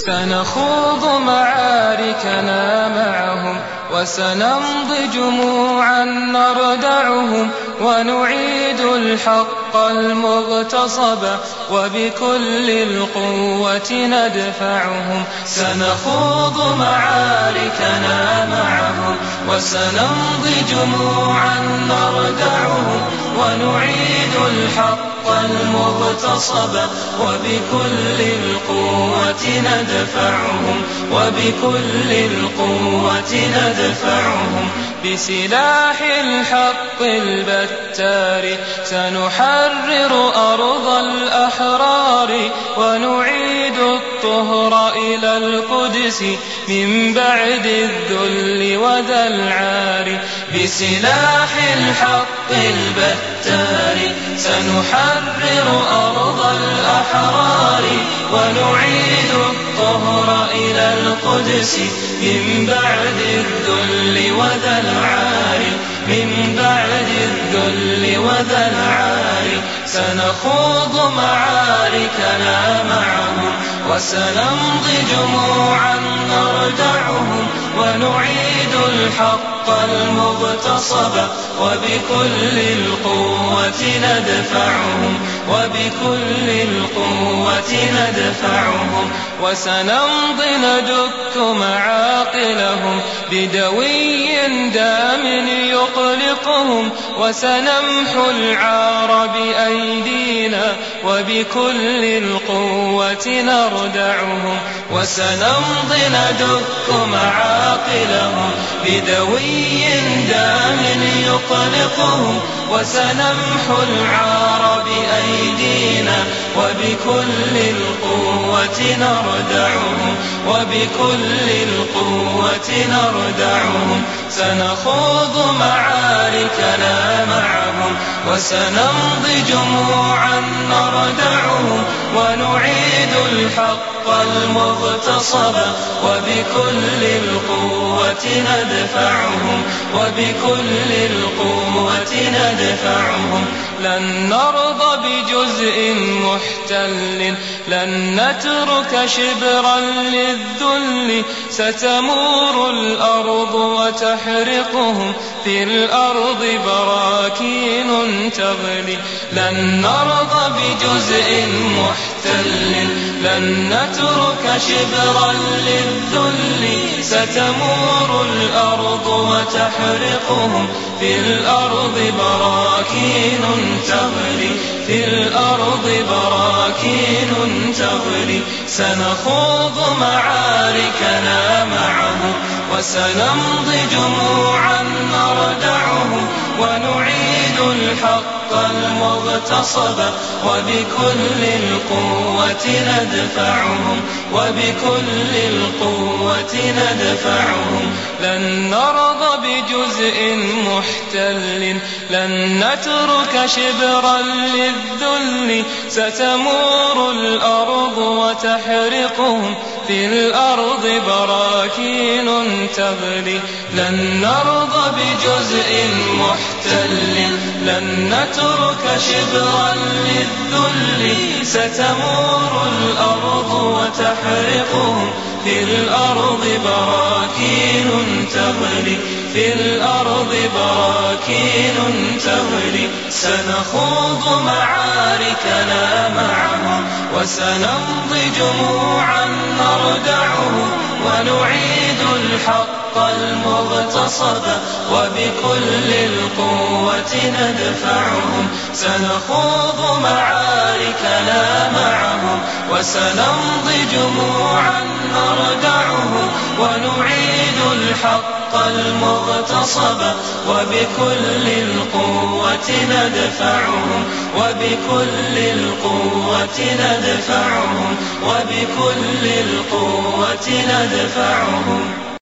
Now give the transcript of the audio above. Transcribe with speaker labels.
Speaker 1: سنخوض معاركنا معهم وسنمضي جموعا نردعهم ونعيد الحق المغتصب وبكل القوة ندفعهم. سنخوض معاركنا معهم وسنمضي جموعا نردعهم ونعيد الحق المغتصب وبكل القوة ندفعهم وبكل القوة ندفعهم. بسلاح الحق البتار سنحرر أرض الأحرار ونعيد الطهر إلى القدس من بعد الذل وذا العار. بسلاح الحق البتار سنحرر أرض الأحرار ونعيد الطهر إلى القدس من بعد الذل وذا العار. من بعد الذل وذا العار سنخوض معاركنا معهم وسنمضي جموعا نردعهم ونعيد الحق المغتصب وبكل القوة ندفعهم وبكل القوة ندفعهم. وسنمضي ندك معاقلهم بدوي دام يقلقهم وسنمحو العار بأيدينا وبكل القوة نردعهم. وسنمضي ندك معاقلهم بدوي دام يقلقهم وسنمحو العار بأيدينا وبكل القوة نردعهم وبكل القوة نردعهم. سنخوض معاركنا معهم وسنمضي جموعا نردعهم ونعيد الحق المغتصب وبكل القوة ندفعهم وبكل القوة ندفعهم. لن نرضى بجزء محتل لن نترك شبرا للذل ستمور الأرض وتحرقهم في الأرض براكين تغلي. لن نرضى بجزء محتل لن نترك شبرا للذل ستمور الأرض وتحرقهم في الأرض براكين تغلي. في الأرض براكين تغلي. سنخوض معاركنا معهم وسنمضي جموعا نردعهم ونعيد الحق المغتصب وبكل القوة ندفعهم وبكل القوة ندفعهم. لن نرضى بجزء محتل لن نترك شبرا للذل ستمور الأرض وتحرقهم في الأرض براكين تغلي. لن نرضى بجزء محتل لن نترك شبرا للذل ستمور الأرض وتحرقهم في الأرض براكين تغلي. في الأرض براكين تغلي. سنخوض معاركنا معهم وسنمضي جموعا نردعهم ونعيد الحق المغتصب وبكل القوة ندفعهم. سنخوض معاركنا معهم وسنمضي جموعا نردعهم ونعيد الحق المغتصب وبكل القوة ندفعهم وبكل القوة ندفعهم وبكل القوة ندفعهم.